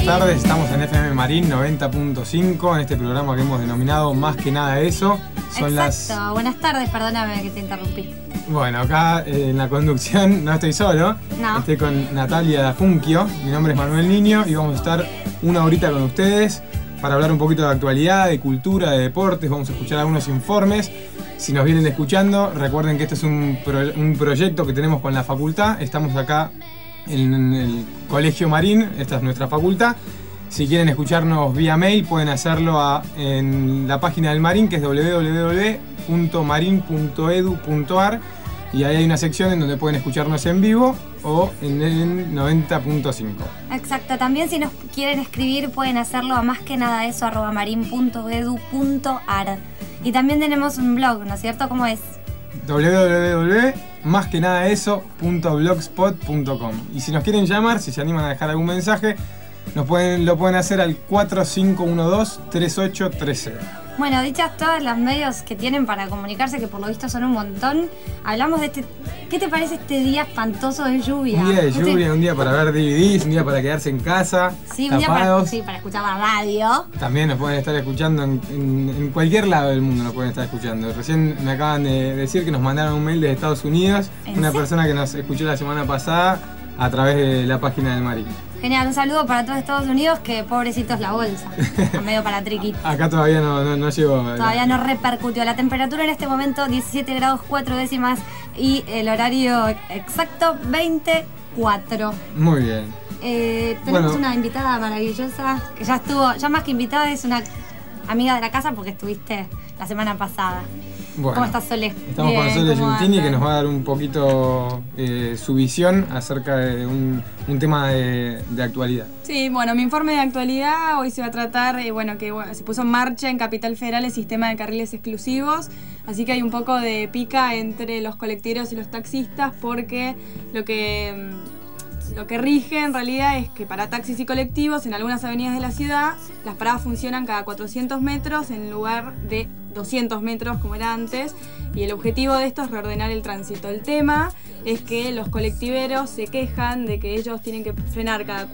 tardes, estamos en FM Marín 90.5 en este programa que hemos denominado Más que nada eso. Exacto, buenas tardes, perdóname que te interrumpí. Bueno, acá en la conducción no estoy solo, estoy con Natalia Dafunquio, mi nombre es Manuel Niño y vamos a estar una horita con ustedes para hablar un poquito de actualidad, de cultura, de deportes, vamos a escuchar algunos informes. Si nos vienen escuchando, recuerden que este es un proyecto que tenemos con la facultad, estamos acá en el Colegio Marín, esta es nuestra facultad. Si quieren escucharnos vía mail pueden hacerlo en la página del Marín, que es www.marin.edu.ar, y ahí hay una sección en donde pueden escucharnos en vivo o en el 90.5. Exacto, también si nos quieren escribir pueden hacerlo a másquenadaeso@marin.edu.ar. Y también tenemos un blog, ¿no es cierto? ¿Cómo es? www.másquenadaeso.blogspot.com. Y si nos quieren llamar, si se animan a dejar algún mensaje, lo pueden hacer al 4512-3830. Bueno, dichas todas los medios que tienen para comunicarse, que por lo visto son un montón, hablamos de ¿qué te parece este día espantoso de lluvia? Un día de lluvia, un día para ver DVDs, un día para quedarse en casa, sí, tapados. Un día para escuchar la radio. También nos pueden estar escuchando en cualquier lado del mundo, nos pueden estar escuchando. Recién me acaban de decir que nos mandaron un mail desde Estados Unidos, una persona que nos escuchó la semana pasada a través de la página del Marín. Genial, un saludo para todos Estados Unidos, que pobrecitos la bolsa, medio para triqui. Acá todavía no llegó. Todavía no repercutió. La temperatura en este momento 17 grados 4 décimas y el horario exacto 24. Muy bien. Tenemos una invitada maravillosa, que ya más que invitada, es una amiga de la casa porque estuviste la semana pasada. Bueno, ¿cómo estás, Sole? Estamos con Sole Giuntini, que nos va a dar un poquito su visión acerca de un tema de actualidad. Sí, bueno, mi informe de actualidad hoy se va a tratar, que se puso en marcha en Capital Federal el sistema de carriles exclusivos, así que hay un poco de pica entre los colectiveros y los taxistas porque lo que rige en realidad es que para taxis y colectivos en algunas avenidas de la ciudad las paradas funcionan cada 400 metros en lugar de 200 metros como era antes, y el objetivo de esto es reordenar el tránsito. El tema es que los colectiveros se quejan de que ellos tienen que frenar cada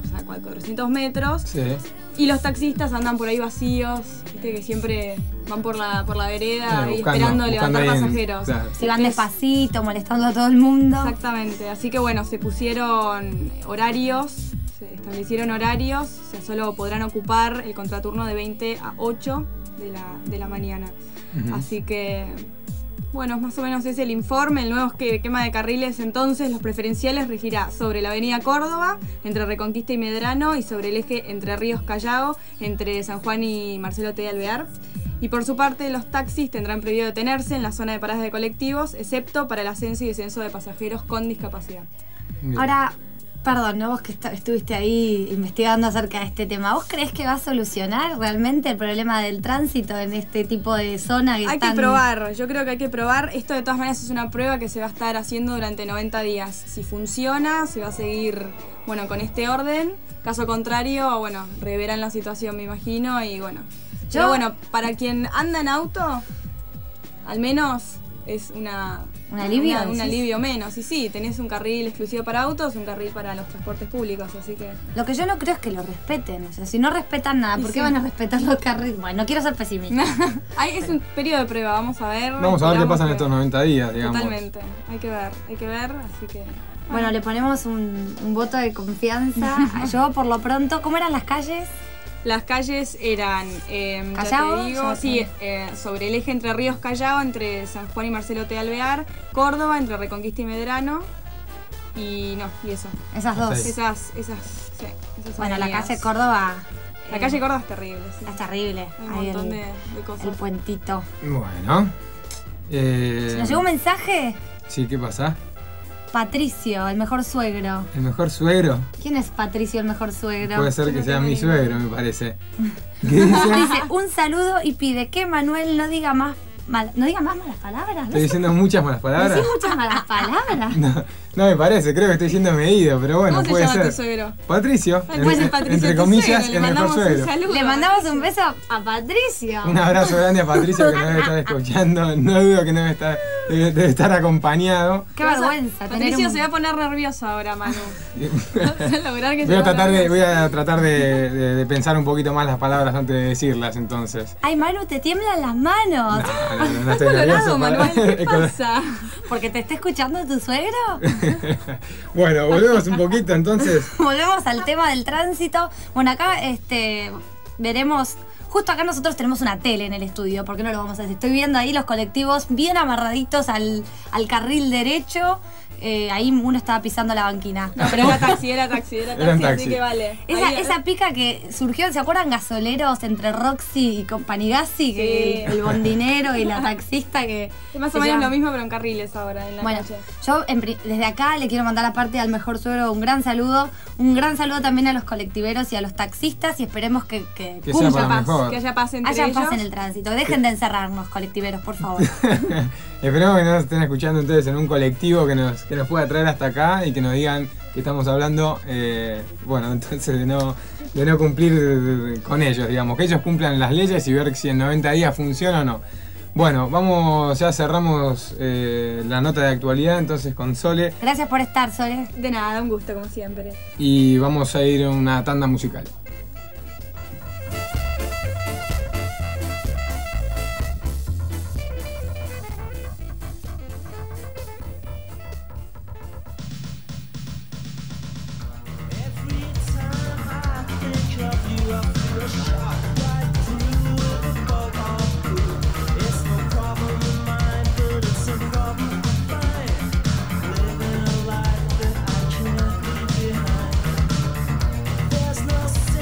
400 metros, sí, y los taxistas andan por ahí vacíos, ¿viste? Que siempre van por la vereda y esperando levantar pasajeros. Claro. Se van despacito, molestando a todo el mundo. Exactamente, así que bueno, se pusieron horarios, se establecieron horarios, o sea, solo podrán ocupar el contraturno de 20 a 8 de la mañana. Uh-huh. Así que, bueno, más o menos es el informe. El nuevo esquema de carriles, entonces, los preferenciales regirá sobre la avenida Córdoba, entre Reconquista y Medrano, y sobre el eje Entre Ríos Callao, entre San Juan y Marcelo T. de Alvear. Y por su parte, los taxis tendrán prohibido detenerse en la zona de paradas de colectivos, excepto para el ascenso y descenso de pasajeros con discapacidad. Bien. Ahora, perdón, ¿no? Vos que estuviste ahí investigando acerca de este tema, ¿vos creés que va a solucionar realmente el problema del tránsito en este tipo de zona? Hay que probar, yo creo que hay que probar. Esto de todas maneras es una prueba que se va a estar haciendo durante 90 días. Si funciona, se va a seguir, con este orden. Caso contrario, reverán la situación, me imagino, y Pero para quien anda en auto, al menos es un alivio. Un alivio menos. Y sí, tenés un carril exclusivo para autos, un carril para los transportes públicos, así que... Lo que yo no creo es que lo respeten. O sea, si no respetan nada, ¿por qué van a respetar los carriles? Bueno, no quiero ser pesimista. Es un periodo de prueba, vamos a ver. Vamos a ver qué pasa en estos 90 días, digamos. Totalmente, hay que ver, así que... Bueno, le ponemos un voto de confianza. Yo, por lo pronto, ¿cómo eran las calles? Las calles eran, ¿Callao? Ya te digo, sobre el eje Entre Ríos Callao, entre San Juan y Marcelo T. de Alvear, Córdoba, entre Reconquista y Medrano, y eso. Esas dos. Esas bueno, la calle Córdoba... La calle Córdoba es terrible, sí. Es terrible. Hay un montón de cosas. El puentito. Bueno. ¿Nos llegó un mensaje? Sí, ¿qué pasa? Patricio, el mejor suegro. ¿El mejor suegro? ¿Quién es Patricio, el mejor suegro? Puede ser que sea mi suegro, me parece. ¿Qué dice? Dice un saludo y pide que Manuel no diga más malas palabras. ¿Estoy diciendo muchas malas palabras? ¿Decís muchas malas palabras? No me parece, creo que estoy siendo medido, pero bueno, ¿cómo puede se llama ser. Tu suegro? Patricio. Patricio, entre comillas, el mejor suegro. Le mandamos un beso a Patricio. Un abrazo grande a Patricio que nos debe estar escuchando. No dudo que nos debe estar debe estar acompañado. Qué vergüenza. Patricio se va a poner nervioso ahora, Manu. Voy a tratar de pensar un poquito más las palabras antes de decirlas, entonces. Ay, Manu, te tiemblan las manos. No estoy nervioso. Manuel, ¿qué pasa? ¿Porque te está escuchando tu suegro? Bueno, volvemos un poquito entonces. Volvemos al tema del tránsito. Bueno, acá veremos. Justo acá nosotros tenemos una tele en el estudio, ¿por qué no lo vamos a decir? Estoy viendo ahí los colectivos bien amarraditos al carril derecho. Ahí uno estaba pisando la banquina. No, pero era taxi, así que vale. Esa pica que surgió, ¿se acuerdan Gasoleros entre Roxy y Companigassi? Que el bondinero y la taxista que... Es más o menos lo mismo, pero en carriles ahora, en la calle. Yo desde acá le quiero mandar aparte al mejor suegro un gran saludo. Un gran saludo también a los colectiveros y a los taxistas y esperemos que haya paz entre ellos. Haya paz en el tránsito. Dejen de encerrarnos, colectiveros, por favor. Esperemos que nos estén escuchando entonces en un colectivo que nos pueda traer hasta acá y que nos digan que estamos hablando, entonces de no cumplir con ellos, digamos, que ellos cumplan las leyes y ver si en 90 días funciona o no. Bueno, ya cerramos la nota de actualidad entonces con Sole. Gracias por estar, Sole. De nada, un gusto como siempre. Y vamos a ir a una tanda musical. There's no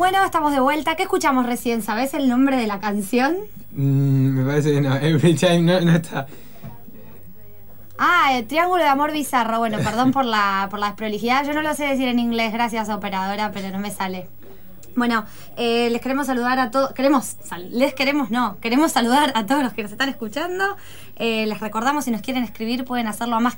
Bueno, estamos de vuelta. ¿Qué escuchamos recién? ¿Sabés el nombre de la canción? Me parece que no. Every Time no está. Ah, el Triángulo de Amor Bizarro. Bueno, perdón por la desprolijidad. Yo no lo sé decir en inglés, gracias operadora, pero no me sale. Bueno, les queremos saludar a todos. Queremos saludar a todos los que nos están escuchando. Les recordamos, si nos quieren escribir, pueden hacerlo a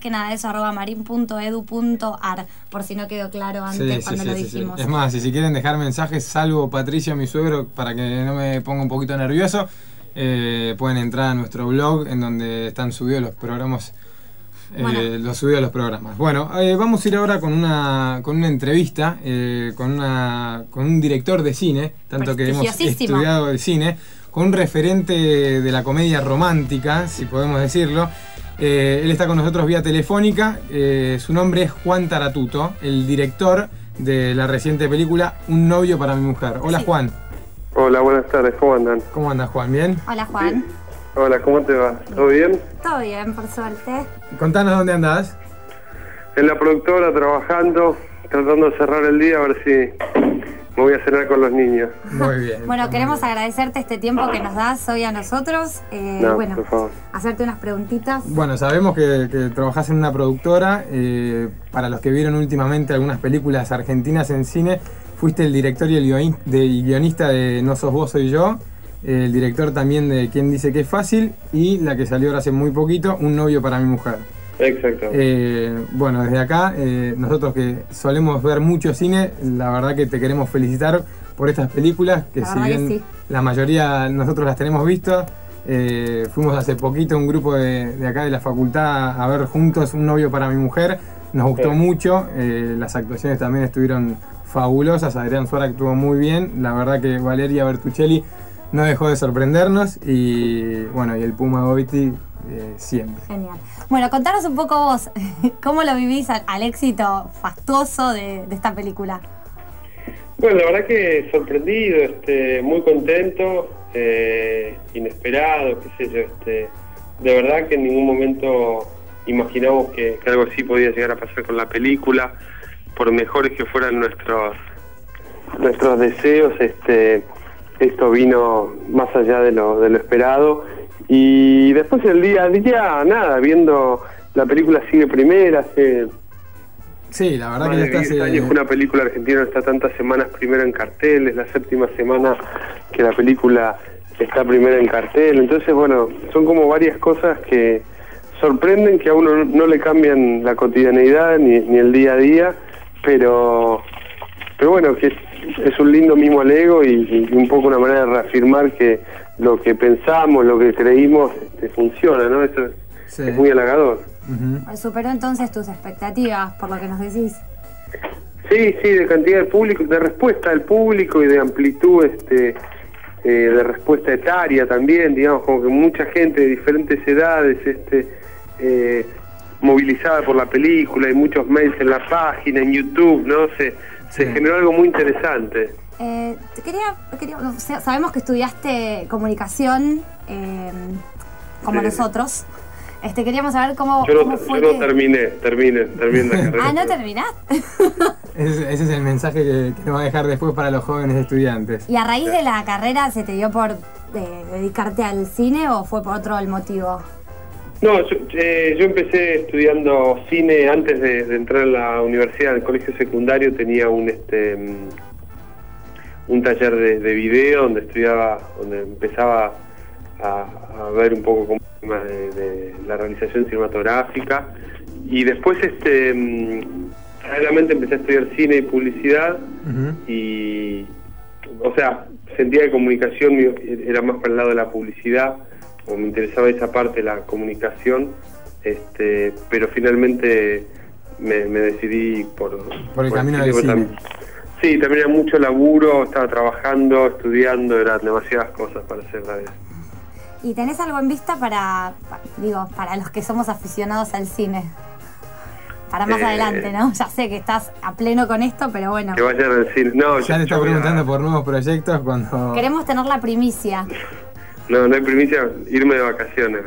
masquenadadeso@marin.edu.ar, por si no quedó claro antes cuando lo dijimos. Es más, y si quieren dejar mensajes, salvo Patricio, mi suegro, para que no me ponga un poquito nervioso, pueden entrar a nuestro blog, en donde están subidos los programas. Los subidos a los programas. Bueno, vamos a ir ahora con una entrevista con un director de cine, tanto que hemos estudiado el cine, con un referente de la comedia romántica, si podemos decirlo. Él está con nosotros vía telefónica. Su nombre es Juan Taratuto, el director de la reciente película Un novio para mi mujer. Hola, sí. Juan. Hola, buenas tardes, ¿cómo andan? ¿Cómo andas, Juan? ¿Bien? Hola, Juan. Sí. Hola, ¿cómo te va? ¿Todo bien? Todo bien, por suerte. Contanos dónde andás. En la productora, trabajando, tratando de cerrar el día, a ver si me voy a cenar con los niños. Muy bien. Bueno, queremos agradecerte este tiempo que nos das hoy a nosotros. Por favor. Hacerte unas preguntitas. Bueno, sabemos que trabajás en una productora. Para los que vieron últimamente algunas películas argentinas en cine, fuiste el director y el guionista de No sos vos, soy yo. El director también de Quién dice que es fácil, y la que salió ahora hace muy poquito, Un novio para mi mujer. Exacto. Bueno, desde acá, nosotros que solemos ver mucho cine, la verdad que te queremos felicitar por estas películas, que si bien sí, la mayoría nosotros las tenemos visto. Fuimos hace poquito un grupo de acá de la facultad a ver juntos Un novio para mi mujer. Nos gustó mucho, las actuaciones también estuvieron fabulosas. Adrián Suárez actuó muy bien, la verdad que Valeria Bertuccelli no dejó de sorprendernos, y bueno, y el Puma Goiti siempre. Genial. Bueno, contanos un poco vos, ¿cómo lo vivís al éxito fastuoso de esta película? Bueno, la verdad que sorprendido, muy contento, inesperado, qué sé yo, de verdad que en ningún momento imaginamos que algo así podía llegar a pasar con la película, por mejores que fueran nuestros deseos, esto vino más allá de lo esperado. Y después el día a día, nada, viendo la película sigue primera, sí, la verdad que ya está hace 10 años que una película argentina está tantas semanas primero en cartel, es la 7ª semana que la película está primero en cartel. Entonces, bueno, son como varias cosas que sorprenden, que a uno no le cambian la cotidianeidad ni el día a día, pero bueno, que es un lindo mimo al ego y un poco una manera de reafirmar que lo que pensamos, lo que creímos, funciona, ¿no? Eso es muy halagador. Uh-huh. ¿Superó entonces tus expectativas, por lo que nos decís? Sí, de cantidad de público, de respuesta del público y de amplitud, de respuesta etaria también, digamos, como que mucha gente de diferentes edades, movilizada por la película, hay muchos mails en la página, en YouTube, ¿no? Se generó algo muy interesante. Sabemos que estudiaste comunicación, como nosotros. Queríamos saber cómo fue. Yo no terminé la carrera. Ah, ¿no terminaste? Ese es el mensaje que nos va a dejar después para los jóvenes estudiantes. ¿Y a raíz de la carrera se te dio por dedicarte al cine o fue por otro el motivo? No, yo empecé estudiando cine antes de entrar a la universidad. En el colegio secundario tenía un taller de video donde empezaba a ver un poco como de la realización cinematográfica, y después paralelamente empecé a estudiar cine y publicidad. Uh-huh. Y o sea, sentía que comunicación era más para el lado de la publicidad, o me interesaba esa parte de la comunicación, pero finalmente me decidí por el camino del cine. Sí, también era mucho laburo, estaba trabajando, estudiando, eran demasiadas cosas para hacer la vez. ¿Y tenés algo en vista para los que somos aficionados al cine? Para más adelante, ¿no? Ya sé que estás a pleno con esto, pero bueno. Que vayan al cine. No, ya le está preguntando por nuevos proyectos cuando... Queremos tener la primicia. No hay primicia, irme de vacaciones.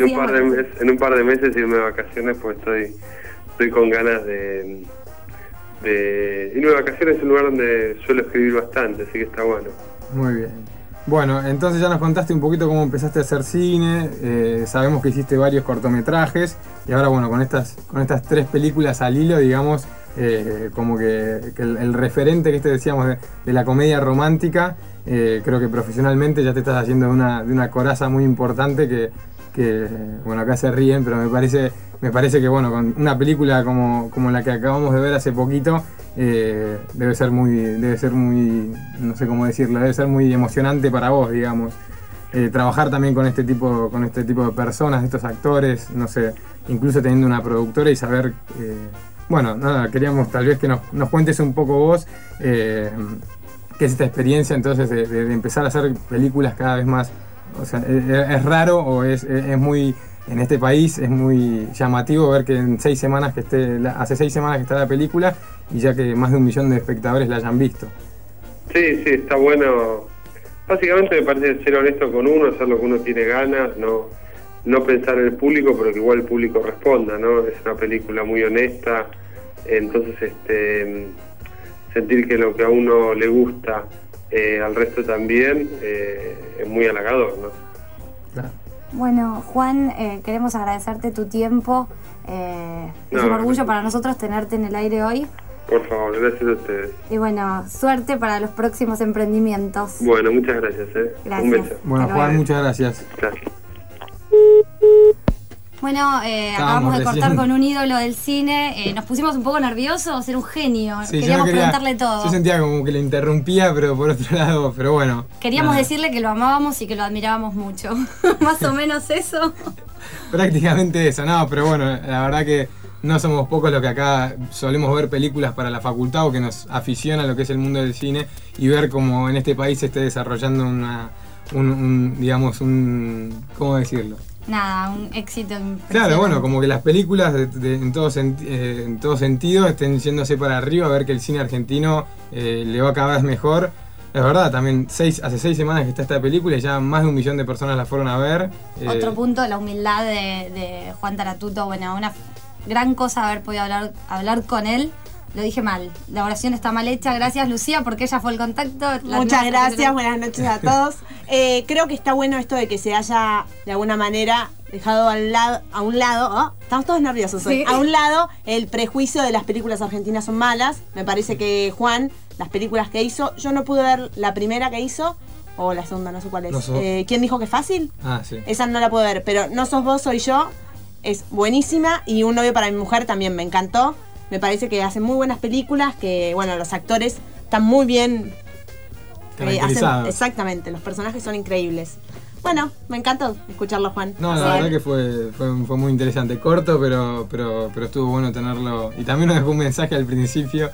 En un par de meses irme de vacaciones, pues estoy con ganas de irme de vacaciones es un lugar donde suelo escribir bastante, así que está bueno. Muy bien. Bueno, entonces ya nos contaste un poquito cómo empezaste a hacer cine, sabemos que hiciste varios cortometrajes y ahora bueno, con estas 3 películas al hilo, digamos, como que el referente que decíamos de la comedia romántica, creo que profesionalmente ya te estás haciendo de una coraza muy importante que bueno, acá se ríen, pero me parece que bueno, con una película como la que acabamos de ver hace poquito, debe ser muy, no sé cómo decirlo, debe ser muy emocionante para vos, digamos. Trabajar también con este tipo de personas, estos actores, no sé, incluso teniendo una productora y saber, bueno, nada, queríamos tal vez que nos cuentes un poco vos qué es esta experiencia entonces de empezar a hacer películas cada vez más. O sea, es raro o es muy, en este país es muy llamativo ver que hace 6 semanas que está la película y ya que más de 1 millón de espectadores la hayan visto. Sí, está bueno. Básicamente me parece ser honesto con uno, hacer lo que uno tiene ganas, no pensar en el público, pero que igual el público responda, ¿no? Es una película muy honesta, entonces sentir que lo que a uno le gusta al resto también es muy halagador, ¿no? Claro. Bueno, Juan, queremos agradecerte tu tiempo. Es un orgullo para nosotros tenerte en el aire hoy. Por favor, gracias a ustedes. Y bueno, suerte para los próximos emprendimientos. Bueno, muchas gracias. Gracias. Un beso. Bueno, Juan, muchas gracias. Gracias. Bueno, acabamos de cortar con un ídolo del cine. Nos pusimos un poco nerviosos, era un genio. Sí, queríamos preguntarle todo. Yo sentía como que le interrumpía, pero por otro lado, pero bueno. Queríamos decirle que lo amábamos y que lo admirábamos mucho. Más o menos eso. Prácticamente eso, no, pero bueno, la verdad que no somos pocos los que acá solemos ver películas para la facultad o que nos aficiona lo que es el mundo del cine y ver cómo en este país se esté desarrollando ¿cómo decirlo? Nada, un éxito impresionante. Claro, bueno, como que las películas en todo sentido estén yéndose para arriba, a ver que el cine argentino le va cada vez mejor. Es verdad, también hace 6 semanas que está esta película y ya más de 1 millón de personas la fueron a ver. Otro punto, la humildad de Juan Taratuto. Bueno, una gran cosa haber podido hablar con él. Lo dije mal, la oración está mal hecha. Gracias, Lucía, porque ella fue el contacto. Muchas gracias, buenas noches a todos. Creo que está bueno esto de que se haya, de alguna manera, dejado a un lado, estamos todos nerviosos hoy, sí. A un lado el prejuicio de las películas argentinas son malas. Me parece que Juan, las películas que hizo, yo no pude ver la primera que hizo, o la segunda, no sé cuál es. No ¿Quién dijo que es fácil? Ah, sí. Esa no la pude ver, pero No sos vos, soy yo, es buenísima, y Un novio para mi mujer también me encantó. Me parece que hacen muy buenas películas, que bueno, los actores están muy bien exactamente, los personajes son increíbles. Bueno, me encantó escucharlo, Juan. No, la verdad que fue muy interesante, corto, pero estuvo bueno tenerlo. Y también nos dejó un mensaje al principio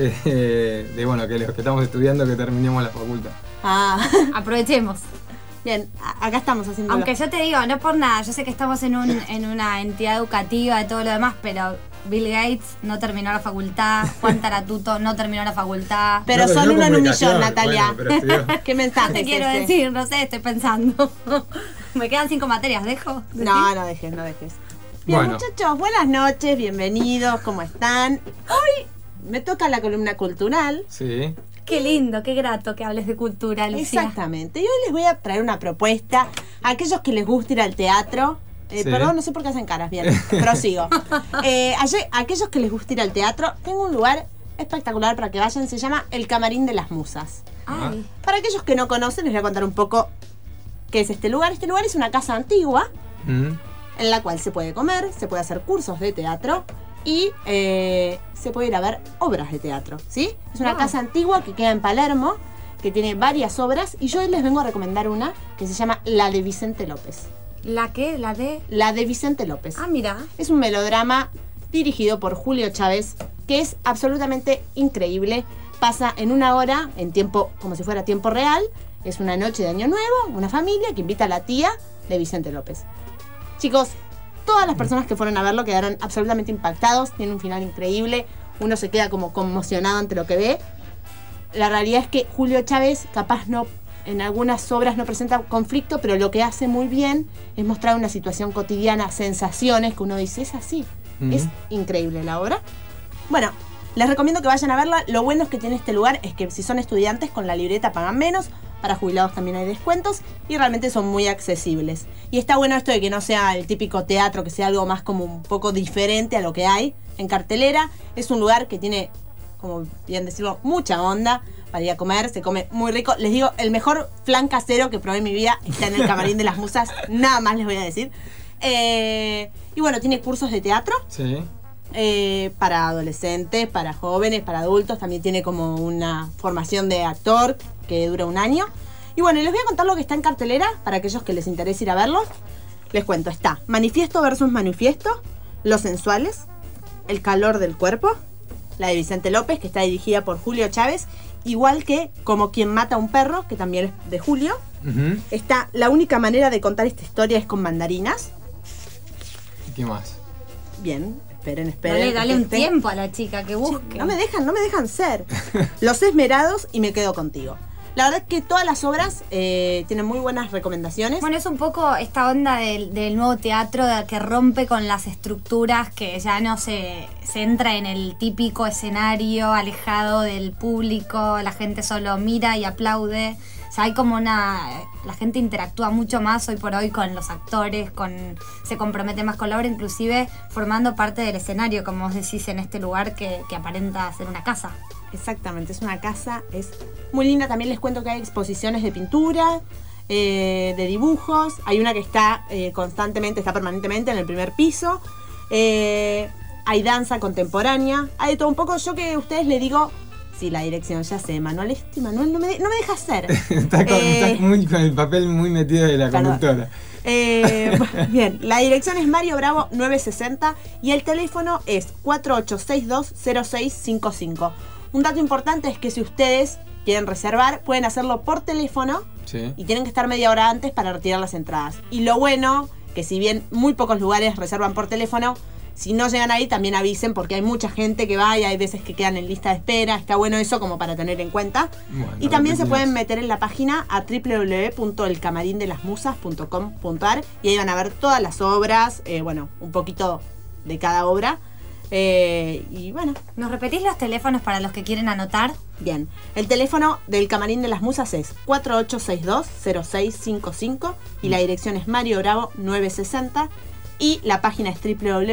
de bueno, que los que estamos estudiando que terminemos la facultad. Aprovechemos. Bien, acá estamos haciendo. Aunque yo te digo, no por nada, yo sé que estamos en una entidad educativa y todo lo demás, pero Bill Gates no terminó la facultad, Juan Taratuto no terminó la facultad. Pero no, son 1 en 1 millón, Natalia. Bueno, ¿Qué mensaje? No te quiero decir, no sé, estoy pensando. Me quedan 5 materias, ¿dejo? No dejes. Bien, bueno. Muchachos, buenas noches, bienvenidos, ¿cómo están? Hoy me toca la columna cultural. Sí. Qué lindo, qué grato que hables de cultura, Lucía. Exactamente. Y hoy les voy a traer una propuesta a aquellos que les gusta ir al teatro. Sí. Perdón, no sé por qué hacen caras, bien, prosigo. Aquellos que les gusta ir al teatro, tengo un lugar espectacular para que vayan, se llama El Camarín de las Musas. Ay. Para aquellos que no conocen, les voy a contar un poco qué es este lugar. Este lugar es una casa antigua, en la cual se puede comer, se puede hacer cursos de teatro y se puede ir a ver obras de teatro, ¿sí? Es una casa antigua que queda en Palermo, que tiene varias obras, y yo hoy les vengo a recomendar una que se llama La de Vicente López. ¿La qué? ¿La de Vicente López. Ah, mira. Es un melodrama dirigido por Julio Chávez, que es absolutamente increíble. Pasa en 1 hora, en tiempo, como si fuera tiempo real. Es una noche de Año Nuevo, una familia que invita a la tía de Vicente López. Chicos, todas las personas que fueron a verlo quedaron absolutamente impactados. Tiene un final increíble. Uno se queda como conmocionado ante lo que ve. La realidad es que Julio Chávez capaz no, en algunas obras no presenta conflicto, pero lo que hace muy bien es mostrar una situación cotidiana, sensaciones que uno dice, es así. Es increíble la obra. Bueno, Les recomiendo que vayan a verla. Lo bueno es que tiene este lugar es que si son estudiantes con la libreta pagan menos. Para jubilados también hay descuentos y realmente son muy accesibles. Y está bueno esto de que no sea el típico teatro, que sea algo más como un poco diferente a lo que hay en cartelera. Es un lugar que tiene, como bien decirlo, mucha onda para ir a comer. Se come muy rico. Les digo, el mejor flan casero que probé en mi vida está en el Camarín de las Musas. Nada más les voy a decir. Y bueno, tiene cursos de teatro. Sí. Para adolescentes, para jóvenes, para adultos. También tiene como una formación de actor que dura 1 año. Y bueno, les voy a contar lo que está en cartelera para aquellos que les interese ir a verlo. Les cuento, está Manifiesto versus Manifiesto, Los Sensuales, El calor del cuerpo, la de Vicente López, que está dirigida por Julio Chávez, igual que Como quien mata a un perro, que también es de Julio. Está La única manera de contar esta historia es con mandarinas. ¿Y qué más? Bien. Esperen. Dale un tiempo a la chica que busque. No me dejan ser. Los Esmerados y Me quedo contigo. La verdad es que todas las obras tienen muy buenas recomendaciones. Bueno, es un poco esta onda del nuevo teatro que rompe con las estructuras, que ya no se centra en el típico escenario alejado del público, la gente solo mira y aplaude. O sea, hay como la gente interactúa mucho más hoy por hoy con los actores, se compromete más con la obra, inclusive formando parte del escenario, como vos decís, en este lugar que aparenta ser una casa. Exactamente, es una casa, es muy linda. También les cuento que hay exposiciones de pintura, de dibujos. Hay una que está permanentemente en el primer piso. Hay danza contemporánea, hay de todo un poco. Yo que a ustedes les digo... Sí, la dirección, ya sé, Manuel no me deja hacer. Está con el papel muy metido de la conductora. Bien, la dirección es Mario Bravo 960 y el teléfono es 4862-0655. Un dato importante es que si ustedes quieren reservar, pueden hacerlo por teléfono. Sí. Y tienen que estar media hora antes para retirar las entradas. Y lo bueno, que si bien muy pocos lugares reservan por teléfono, si no llegan ahí, también avisen, porque hay mucha gente que va y hay veces que quedan en lista de espera. Está bueno eso como para tener en cuenta. Bueno, y también se pueden meter en la página a www.elcamarindelasmusas.com.ar y ahí van a ver todas las obras, un poquito de cada obra. Y bueno. ¿Nos repetís los teléfonos para los que quieren anotar? Bien. El teléfono del Camarín de las Musas es 4862-0655 y la dirección es Mario Bravo 960. Y la página es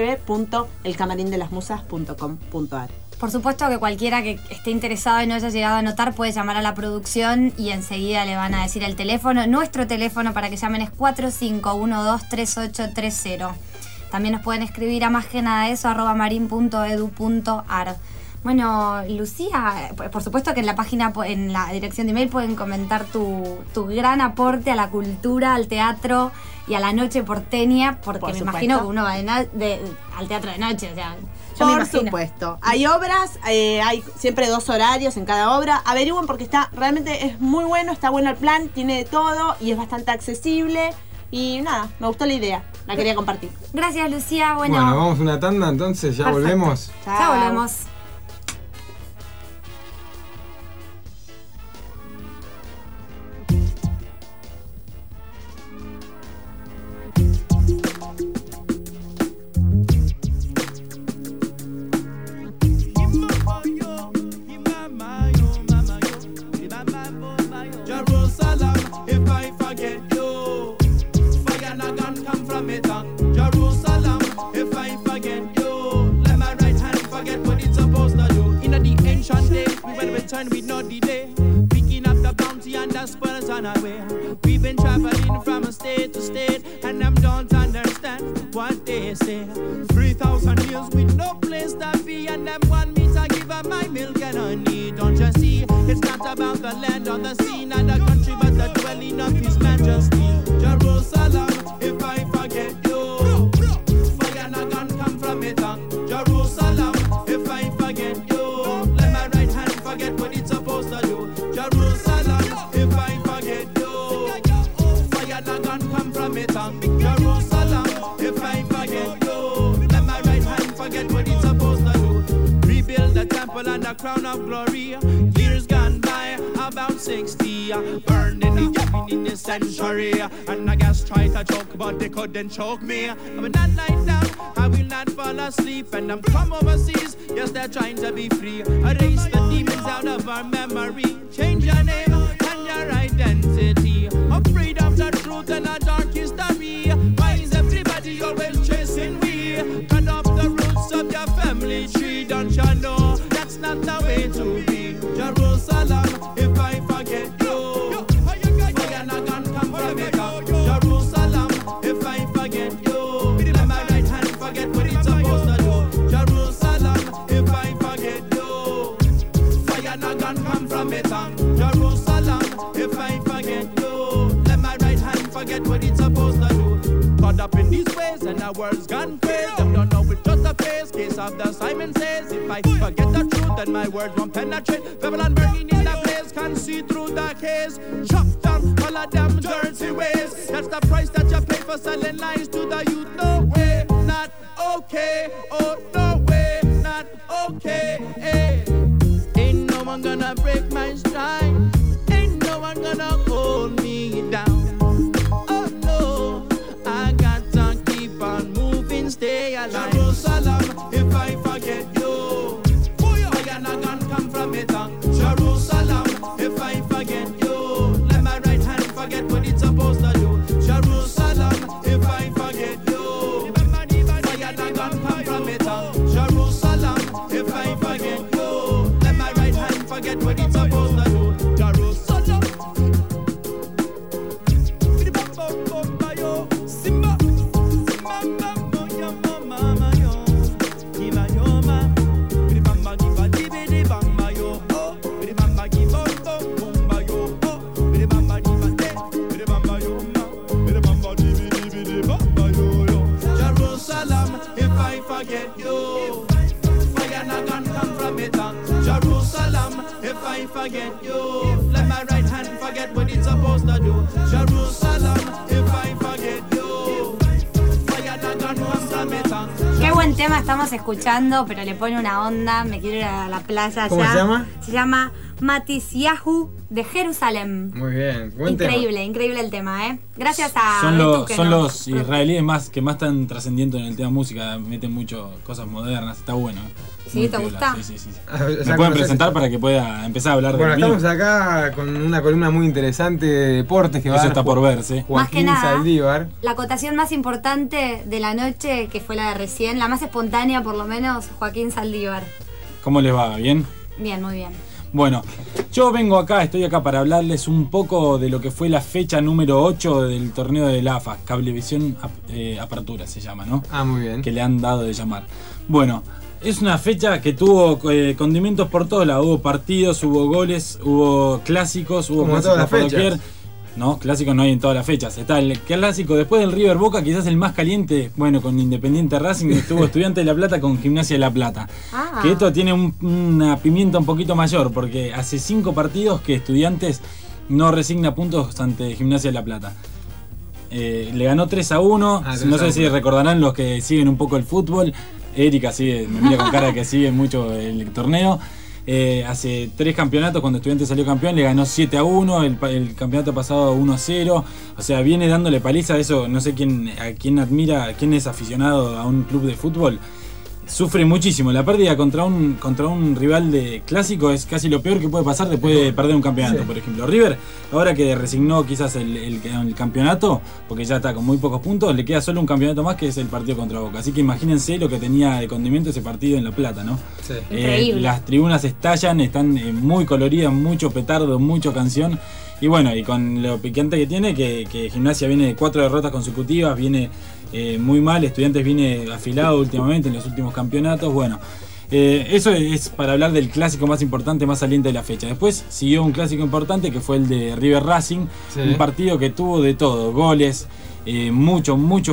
www.elcamarindelasmusas.com.ar. Por supuesto que cualquiera que esté interesado y no haya llegado a anotar puede llamar a la producción y enseguida le van a decir el teléfono. Nuestro teléfono para que llamen es 4512-3830. También nos pueden escribir a más que nada eso @marin.edu.ar. Bueno, Lucía, por supuesto que en la página, en la dirección de email pueden comentar tu gran aporte a la cultura, al teatro y a la noche porteña, porque me imagino que uno va al teatro de noche, o sea, yo me imagino. Por supuesto. Hay obras, hay siempre 2 horarios en cada obra. Averigüen porque realmente es muy bueno, está bueno el plan, tiene de todo y es bastante accesible. Y nada, me gustó la idea, la quería compartir. Gracias, Lucía. Bueno, vamos a una tanda entonces, ya perfecto. Volvemos. Ya volvemos. With no delay, picking up the bounty and the spoils on our way. We've been traveling from state to state, and them don't understand what they say. 3,000 years with no place to be, and them want me to give them my milk and honey. Don't you see? It's not about the land or the sea, not the country, but the dwelling of His Majesty. Jerusalem, if I forget you, fire not gonna come from it. Jerusalem, if I forget you. Forget what it's supposed to do. Jerusalem, if I forget you, fire not gonna come from it. Jerusalem, if I forget you, let my right hand forget what it's supposed to do. Rebuild the temple and the crown of glory. Years gone by, about 60 see burn in the cabin in the century. And I guess try to choke, but they couldn't choke me. But that night down, I will not fall asleep. And I'm from overseas, yes, they're trying to be free. Erase the demons out of our memory. Change your name and your identity. Of freedom, the truth, and a dark history. Why is everybody always chasing we? Cut off the roots of your family tree. Don't you know that's not the way to be? Jerusalem, if I forget you, fire not gonna come from it. Jerusalem, if I forget you, let my right hand forget what it's supposed to do. Jerusalem, if I forget you, fire not gonna come from it. Jerusalem, if I forget you, let my right hand forget what it's supposed to do. Caught up in these ways and our world's gone crazy. Them don't know it's just a phase. Case of the Simon says, if I forget the truth, then my words won't penetrate. Babylon burning in the blaze, can see through the haze. Chop down all of them dirty ways. That's the price that you pay for selling lies to the youth. No way, not okay. Oh, no way, not okay. Hey. Ain't no one gonna break my stride. Ain't no one gonna hold me down. Oh no, I got to keep on moving, stay alive. Jerusalem, if I forget you, fire not gonna come from it. Jerusalem, if I forget you, let my right hand forget what it's supposed to do. Jerusalem, if I forget you, fire not gonna come from it. Jerusalem, if I forget you, let my right hand forget what it's supposed to do. Jerusalem. Simba, mama, yo, Kiva, yo, ma. Jerusalem, if I forget you, fire not gonna come from it. Jerusalem, if I forget you, let my right hand forget what it's supposed to do. Jerusalem, if I forget you, fire not gonna come from it. Qué buen tema estamos escuchando, pero le pone una onda. Me quiero ir a la playa. ¿Cómo ya. se llama? Se llama Matisyahu de Jerusalén. Muy bien, buen Increíble, tema. increíble el tema, ¿eh? Gracias a Son los israelíes que más están trascendiendo en el tema música, meten mucho cosas modernas, está bueno. ¿Sí? Muy ¿Te piola, gusta? Sí. O sea, ¿Me pueden conoces- presentar para que pueda empezar a hablar Bueno, del mío? estamos acá con una columna muy interesante de deportes que va a Eso dar está por verse. Más que Joaquín nada, Saldívar. la acotación más importante de la noche, que fue la de recién, la más espontánea por lo menos, Joaquín Saldívar. ¿Cómo les va? ¿Bien? Bien, muy bien. Bueno, estoy acá para hablarles un poco de lo que fue la fecha número 8 del torneo de la AFA, Cablevisión Apertura se llama, ¿no? Ah, muy bien. Que le han dado de llamar. Bueno, es una fecha que tuvo condimentos por todos lados. Hubo partidos, hubo goles, hubo clásicos, hubo Como en clásicos todas las por fechas. doquier. No, clásicos no hay en todas las fechas. Está el clásico después del River Boca, quizás el más caliente, bueno, con Independiente Racing, estuvo Estudiante de La Plata con Gimnasia de La Plata. Ah. Que esto tiene una pimienta un poquito mayor, porque hace 5 partidos que Estudiantes no resigna puntos ante Gimnasia de La Plata. Le ganó 3-1, Ah, no sé 3-1. si recordarán los que siguen un poco el fútbol. Erika me mira con cara de que sigue mucho el torneo. Hace 3 campeonatos, cuando Estudiantes salió campeón, le ganó 7-1, el campeonato pasado 1-0. O sea, viene dándole paliza a eso. No sé a quién admira, quién es aficionado a un club de fútbol. Sufre muchísimo. La pérdida contra un rival de clásico es casi lo peor que puede pasar después de perder un campeonato. Sí. Por ejemplo, River, ahora que resignó quizás el campeonato, porque ya está con muy pocos puntos, le queda solo un campeonato más, que es el partido contra Boca. Así que imagínense lo que tenía de condimento ese partido en La Plata, ¿no? Sí. Increíble. Las tribunas estallan, están muy coloridas, mucho petardo, mucha canción. Y bueno, y con lo picante que tiene, que Gimnasia viene de 4 derrotas consecutivas, viene muy mal, Estudiantes viene afilado últimamente en los últimos campeonatos. Bueno, eso es para hablar del clásico más importante, más saliente de la fecha. Después siguió un clásico importante que fue el de River Racing, Sí. un partido que tuvo de todo, goles, mucha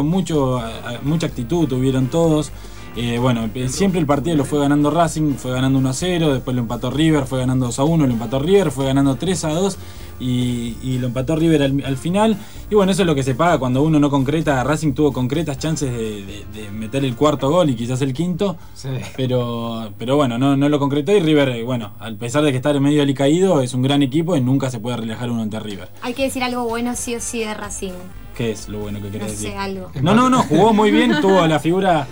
actitud tuvieron todos. Bueno, siempre el partido lo fue ganando Racing, fue ganando 1-0, después lo empató River, fue ganando 2-1, lo empató River, fue ganando 3-2, y lo empató River al final. Y bueno, eso es lo que se paga cuando uno no concreta. Racing tuvo concretas chances de meter el cuarto gol y quizás el quinto, sí. pero bueno, no lo concretó. Y River, bueno, a pesar de que está en medio alicaído, es un gran equipo y nunca se puede relajar uno ante River. Hay que decir algo bueno sí o sí de Racing. ¿Qué es lo bueno que querés decir? No sé, algo. No, jugó muy bien, tuvo la figura,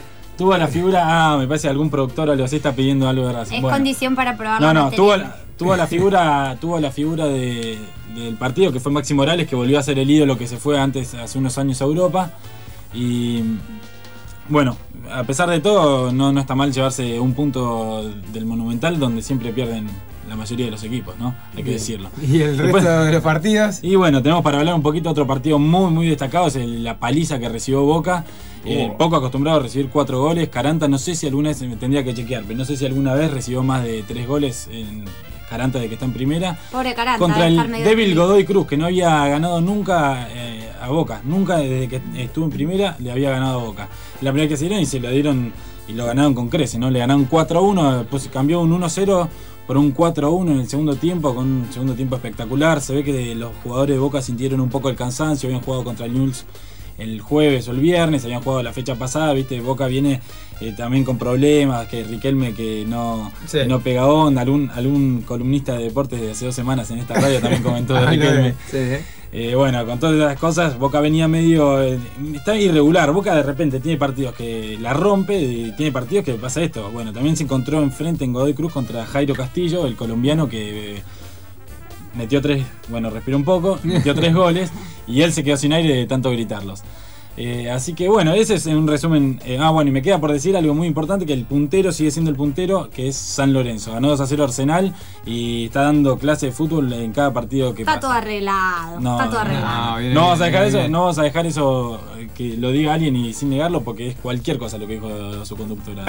me parece algún productor o algo así está pidiendo algo de Racing. Es condición para probarlo. No, tuvo la figura del partido, que fue Maxi Morales, que volvió a ser el ídolo que se fue hace unos años a Europa. Y bueno, a pesar de todo, no está mal llevarse un punto del Monumental, donde siempre pierden la mayoría de los equipos, ¿no? Hay que decirlo. ¿Y el resto de los partidos? Y bueno, tenemos para hablar un poquito otro partido muy, muy destacado, es la paliza que recibió Boca. Poco acostumbrado a recibir 4 goles. Caranta, no sé si alguna vez, me tendría que chequear, pero no sé si alguna vez recibió más de 3 goles en Caranta de que está en primera. Pobre Caranta. Contra el débil Godoy Cruz, que no había ganado nunca a Boca. Nunca desde que estuvo en primera le había ganado a Boca. La primera que se dieron y se lo dieron y lo ganaron con creces, ¿no? Le ganaron 4-1, después cambió un 1-0 por un 4-1 en el segundo tiempo, con un segundo tiempo espectacular. Se ve que los jugadores de Boca sintieron un poco el cansancio, habían jugado contra el Newell's el jueves o el viernes, habían jugado la fecha pasada, viste, Boca viene también con problemas, que Riquelme que no pega onda, algún columnista de deportes de hace 2 semanas en esta radio también comentó de Riquelme. Bueno, con todas esas cosas, Boca venía medio... está irregular. Boca de repente tiene partidos que la rompe y tiene partidos que pasa esto. Bueno, también se encontró enfrente en Godoy Cruz contra Jairo Castillo, el colombiano que metió 3, respiró un poco, metió 3 goles y él se quedó sin aire de tanto gritarlos. Así que bueno, ese es un resumen. Y me queda por decir algo muy importante, que el puntero sigue siendo el puntero, que es San Lorenzo. Ganó 2-0 Arsenal y está dando clase de fútbol en cada partido que pasa. Está todo arreglado. No vamos a dejar eso que lo diga alguien y sin negarlo, porque es cualquier cosa lo que dijo su conductora.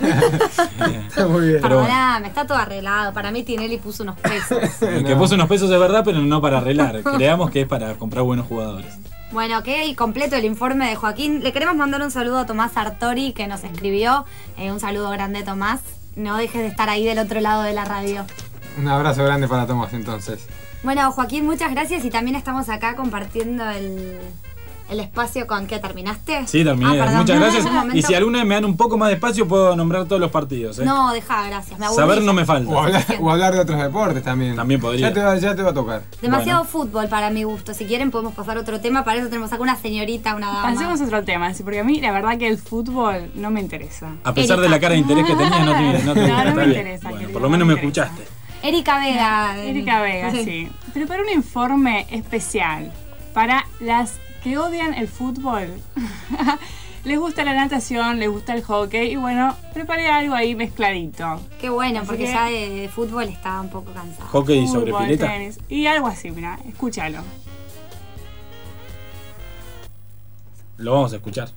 Está muy bien. Perdóname, está todo arreglado. Para mí Tinelli puso unos pesos. El que puso unos pesos es verdad, pero no para arreglar. Creamos que es para comprar buenos jugadores. Bueno, queda completo el informe de Joaquín. Le queremos mandar un saludo a Tomás Sartori, que nos escribió. Un saludo grande, Tomás. No dejes de estar ahí del otro lado de la radio. Un abrazo grande para Tomás, entonces. Bueno, Joaquín, muchas gracias. Y también estamos acá compartiendo el espacio con... ¿Qué, terminaste? Sí, terminé. Muchas gracias. Y si alguna vez me dan un poco más de espacio, puedo nombrar todos los partidos. No, deja, gracias. Me aburrí. Saber no me falta. O hablar de otros deportes también. También podría. Ya te va a tocar. Demasiado fútbol para mi gusto. Si quieren podemos pasar a otro tema. Para eso tenemos acá una señorita, una dama. Pasemos a otro tema, sí, porque a mí la verdad que el fútbol no me interesa. A pesar de la cara de interés que tenías, no me interesa. Bueno, por lo menos me escuchaste. Erika Vega, sí. Preparé un informe especial para las que odian el fútbol. Les gusta la natación, les gusta el hockey y bueno, preparé algo ahí mezcladito. Qué bueno, porque ya de fútbol estaba un poco cansado. Hockey sobre pileta. Tenis, y algo así, mira, escúchalo. Lo vamos a escuchar.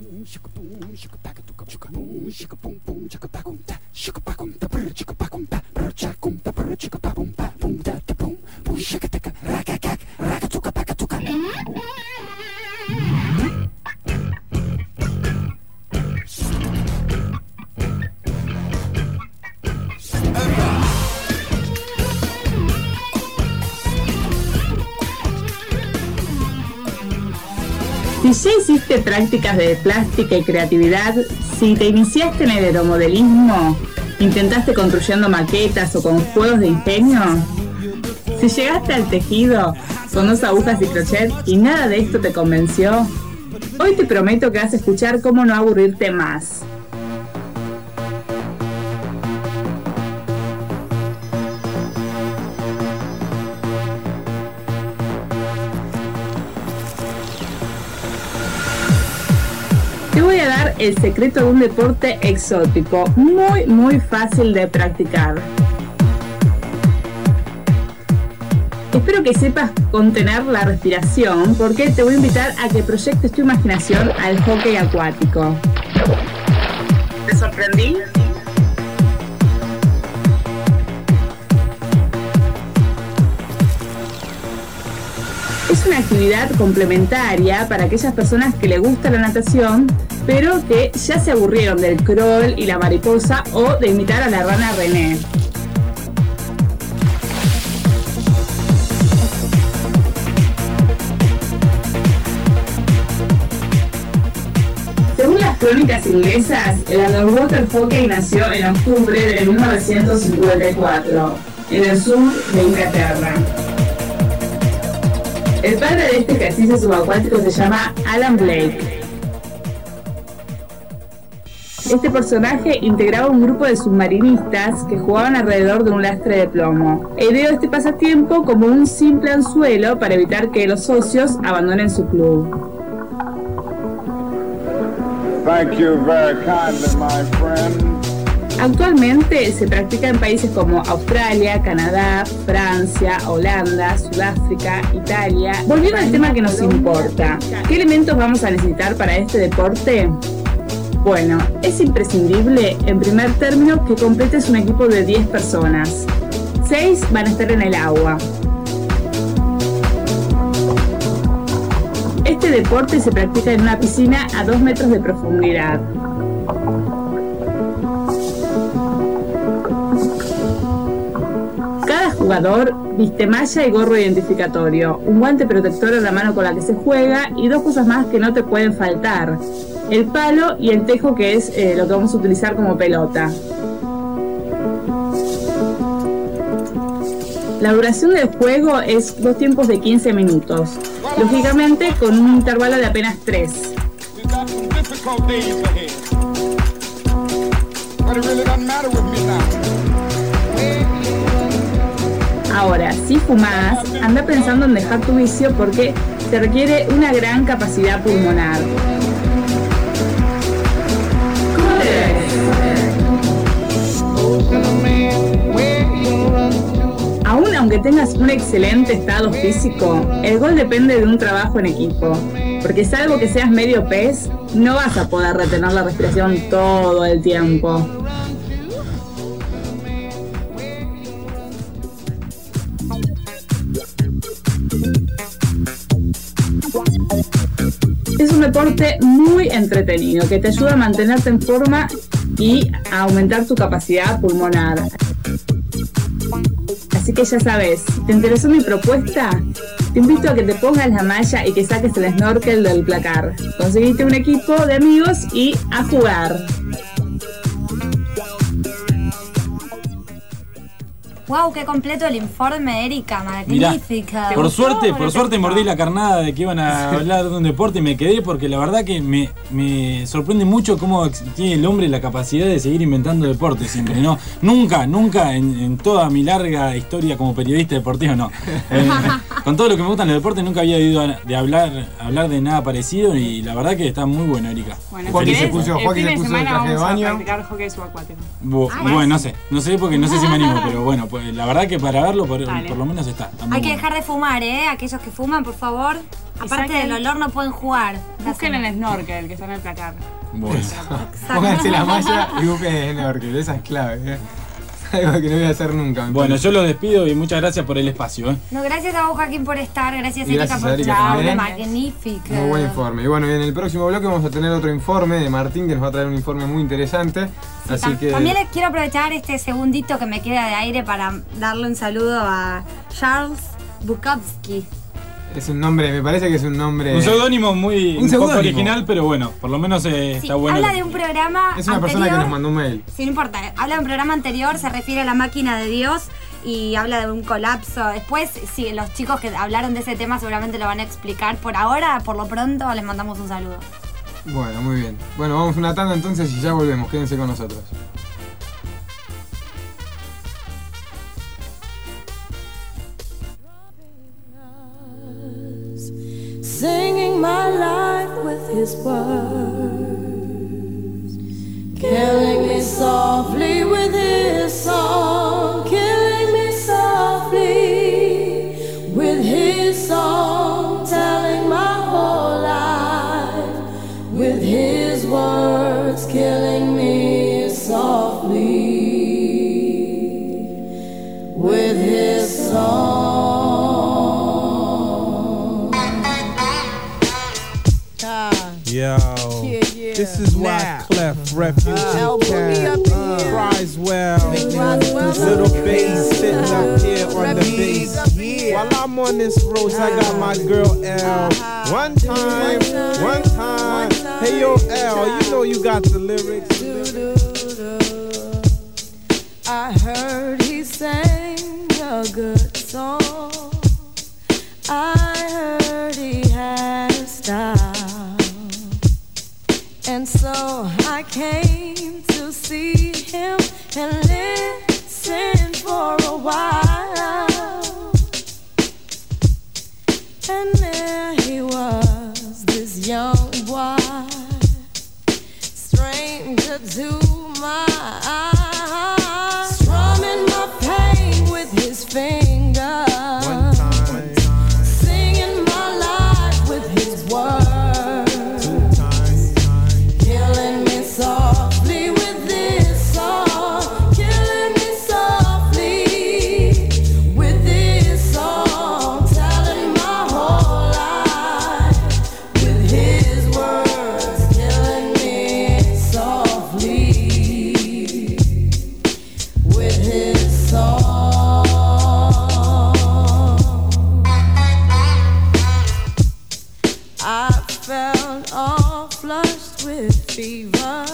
Si ya hiciste prácticas de plástica y creatividad, si te iniciaste en el aeromodelismo, intentaste construyendo maquetas o con juegos de ingenio, si llegaste al tejido con 2 agujas y crochet y nada de esto te convenció, hoy te prometo que vas a escuchar cómo no aburrirte más. Te voy a dar el secreto de un deporte exótico, muy muy fácil de practicar. Espero que sepas contener la respiración, porque te voy a invitar a que proyectes tu imaginación al hockey acuático. ¿Te sorprendí? Es una actividad complementaria para aquellas personas que les gusta la natación, pero que ya se aburrieron del crawl y la mariposa o de imitar a la rana René. crónicas inglesas, el underwater hockey nació en octubre de 1954, en el sur de Inglaterra. El padre de este ejercicio subacuático se llama Alan Blake. Este personaje integraba un grupo de submarinistas que jugaban alrededor de un lastre de plomo. Ideó este pasatiempo como un simple anzuelo para evitar que los socios abandonen su club. Thank you very kindly, my friend. Actualmente se practica en países como Australia, Canadá, Francia, Holanda, Sudáfrica, Italia. Volviendo al tema que nos importa, ¿qué elementos vamos a necesitar para este deporte? Bueno, es imprescindible, en primer término, que completes un equipo de 10 personas. 6 van a estar en el agua. Este deporte se practica en una piscina a 2 metros de profundidad. Cada jugador viste malla y gorro identificatorio, un guante protector en la mano con la que se juega y 2 cosas más que no te pueden faltar: el palo y el tejo, que es lo que vamos a utilizar como pelota. La duración del juego es 2 tiempos de 15 minutos, lógicamente con un intervalo de apenas 3. Ahora, si fumás, anda pensando en dejar tu vicio porque te requiere una gran capacidad pulmonar. ¿Cómo te ves? Aún aunque tengas un excelente estado físico, el gol depende de un trabajo en equipo, porque salvo que seas medio pez, no vas a poder retener la respiración todo el tiempo. Es un deporte muy entretenido que te ayuda a mantenerte en forma y a aumentar tu capacidad pulmonar. Así que ya sabes, ¿te interesó mi propuesta? Te invito a que te pongas la malla y que saques el snorkel del placar. Conseguiste un equipo de amigos y a jugar. Wow, qué completo el informe, Erika, magnífica. Mirá, por suerte mordí la carnada de que iban a hablar de un deporte y me quedé, porque la verdad que me sorprende mucho cómo tiene el hombre la capacidad de seguir inventando deportes siempre, ¿no? Nunca en toda mi larga historia como periodista deportivo, no. Con todo lo que me gustan los deportes nunca había oído de hablar de nada parecido y la verdad que está muy bueno, Erika. Bueno, Joaquín se puso el fin de semana el traje de vamos a baño. practicar hockey subacuático. Bueno, no sé porque no sé si me animo, pero bueno, pues la verdad que para verlo por lo menos está Hay que dejar de fumar, aquellos que fuman, por favor. Aparte del olor no pueden jugar. Busquen el snorkel que está en el placar. Bueno. Pónganse la malla y busquen el snorkel, esa es clave, algo que no voy a hacer nunca. Bueno, yo los despido y muchas gracias por el espacio. No, gracias a vos, Joaquín, por estar. Gracias, Erika, por Erika, tu también. magnífica. Muy buen informe. Y bueno, en el próximo bloque vamos a tener otro informe de Martín, que nos va a traer un informe muy interesante. Sí, así que también les quiero aprovechar este segundito que me queda de aire para darle un saludo a Charles Bukowski. es un nombre, me parece que es un nombre... Un seudónimo un poco original, pero bueno, por lo menos está bueno. Habla de un programa Es una persona que nos mandó un mail. Sí, no importa. Habla de un programa anterior, se refiere a la máquina de Dios y habla de un colapso. Después, sí, los chicos que hablaron de ese tema seguramente lo van a explicar. Por ahora, por lo pronto, les mandamos un saludo. Bueno, muy bien. Bueno, vamos a una tanda entonces y ya volvemos. Quédense con nosotros. Singing my life with his words, killing me softly with his song, killing me softly with his song, telling my whole life with his words, killing me softly with his song. Yo, this is why Clef Refugee Camp cries well. Little bass sitting up here on the bass. While I'm on this road, I got my girl L. One time, Hey yo, L, you know you got the lyrics. I heard he sang a good song. I heard he had a style. And so I came to see him and listen for a while. And there he was, this young boy, stranger to my eyes, strumming my pain with his fingers, singing my life with his words, killing me softly with this song, killing me softly with this song, telling my whole life with his words, killing me softly with his song. I felt all flushed with fever,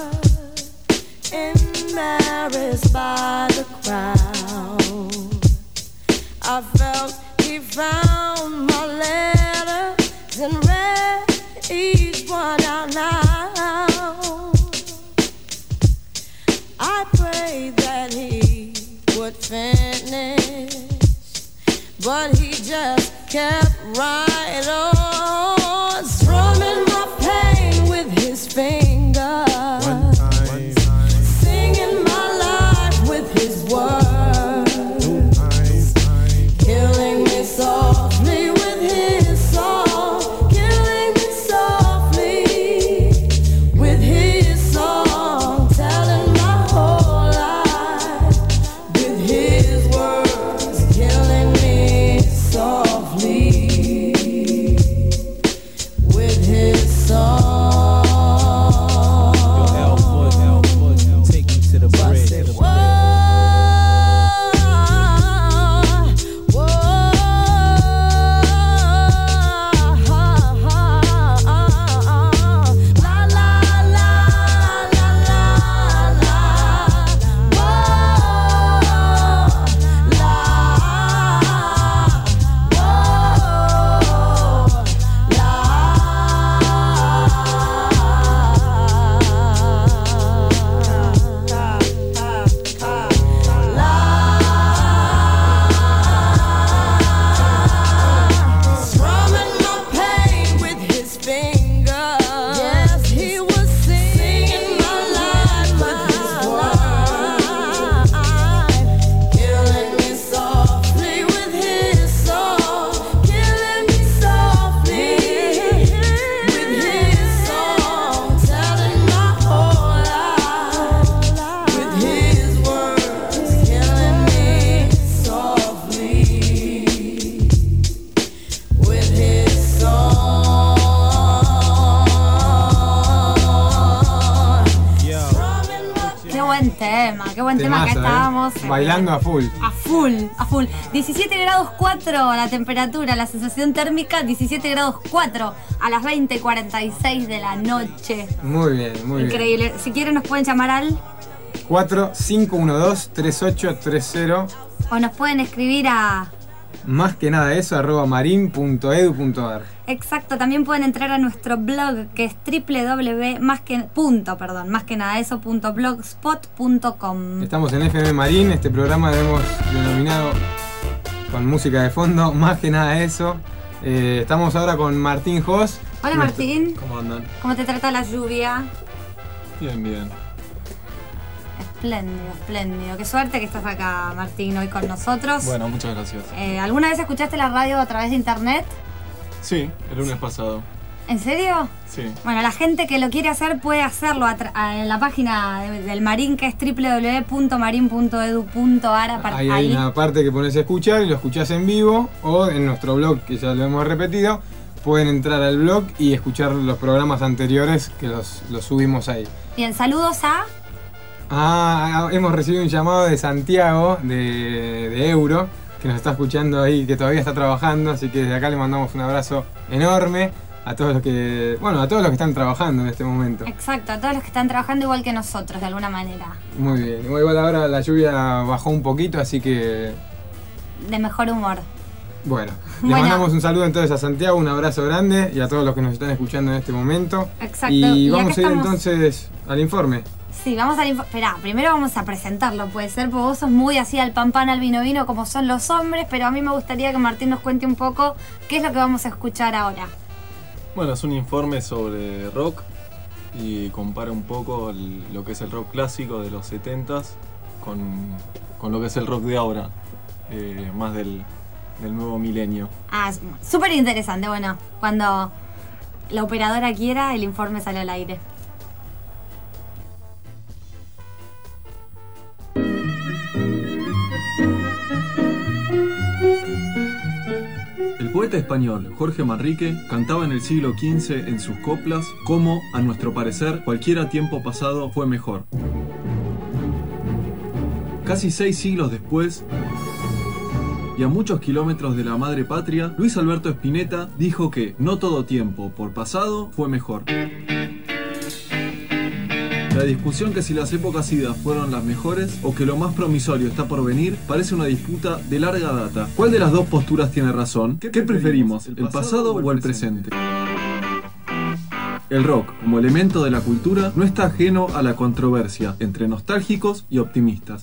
embarrassed by the crowd. I felt he found my letters and read each one out loud. I prayed that he would finish, but he just kept right on, strumming my pain with his fingers, singing my life with his words, killing me softly with his song, killing me softly with his song, telling my whole life with his words, killing me softly with his song. Take me to the bridge. Strumming my pain with his fingers. Yes, he was singing my life with his words, killing me softly with his song, killing me softly with his song, telling my whole life with his words, killing me softly with his song. Qué buen tema que Temazo, estábamos. Bailando a full. A full. 17 grados 4 la temperatura, la sensación térmica 17 grados 4 a las 20:46 de la noche. Muy bien, muy bien. Increíble. Si quieren nos pueden llamar al 4512-3830. o nos pueden escribir a... Más que nada eso, @marin.edu.ar. Exacto, también pueden entrar a nuestro blog que es www.masquenadaeso.blogspot.com. Estamos en FM Marín, este programa lo hemos denominado con música de fondo, Más que nada eso. Estamos ahora con Martín Jos. Hola Martín, ¿Cómo andan? ¿cómo te trata la lluvia? Bien, bien. Espléndido. Qué suerte que estás acá, Martín, hoy con nosotros. Bueno, muchas gracias. ¿Alguna vez escuchaste la radio a través de internet? Sí, el lunes pasado. ¿En serio? Sí. Bueno, la gente que lo quiere hacer puede hacerlo en la página del Marín, que es www.marin.edu.ar. Ahí hay una parte que pones a escuchar y lo escuchás en vivo, o en nuestro blog, que ya lo hemos repetido, pueden entrar al blog y escuchar los programas anteriores que los subimos ahí. Bien, saludos a... hemos recibido un llamado de Santiago, de Euro, que nos está escuchando ahí, que todavía está trabajando, así que desde acá le mandamos un abrazo enorme a todos los que están trabajando en este momento. Exacto, a todos los que están trabajando igual que nosotros, de alguna manera. Muy bien. Igual ahora la lluvia bajó un poquito, así que... De mejor humor. Bueno, le mandamos un saludo entonces a Santiago, un abrazo grande y a todos los que nos están escuchando en este momento. Exacto. Y vamos a ir entonces al informe. Sí, vamos al informe. Esperá, primero vamos a presentarlo, puede ser, porque vos sos muy así al pan pan, al vino vino, como son los hombres, pero a mí me gustaría que Martín nos cuente un poco qué es lo que vamos a escuchar ahora. Bueno, es un informe sobre rock y compara un poco lo que es el rock clásico de los 70s con lo que es el rock de ahora, más del nuevo milenio. Ah, súper interesante. Bueno, cuando la operadora quiera, el informe sale al aire. El poeta español Jorge Manrique cantaba en el siglo XV en sus coplas cómo, a nuestro parecer, cualquiera tiempo pasado fue mejor. Casi 6 siglos después, y a muchos kilómetros de la madre patria, Luis Alberto Spinetta dijo que no todo tiempo por pasado fue mejor. La discusión que si las épocas idas fueron las mejores o que lo más promisorio está por venir parece una disputa de larga data. ¿Cuál de las dos posturas tiene razón? ¿Qué preferimos, el pasado o el presente? El rock, como elemento de la cultura, no está ajeno a la controversia entre nostálgicos y optimistas.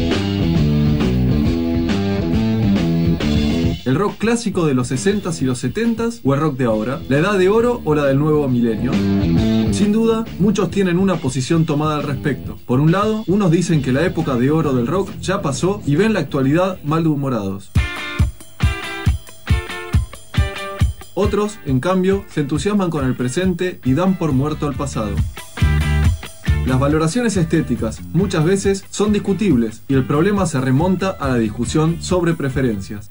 ¿El rock clásico de los 60s y los 70s o el rock de ahora? ¿La edad de oro o la del nuevo milenio? Sin duda, muchos tienen una posición tomada al respecto. Por un lado, unos dicen que la época de oro del rock ya pasó y ven la actualidad malhumorados. Otros, en cambio, se entusiasman con el presente y dan por muerto al pasado. Las valoraciones estéticas muchas veces son discutibles y el problema se remonta a la discusión sobre preferencias.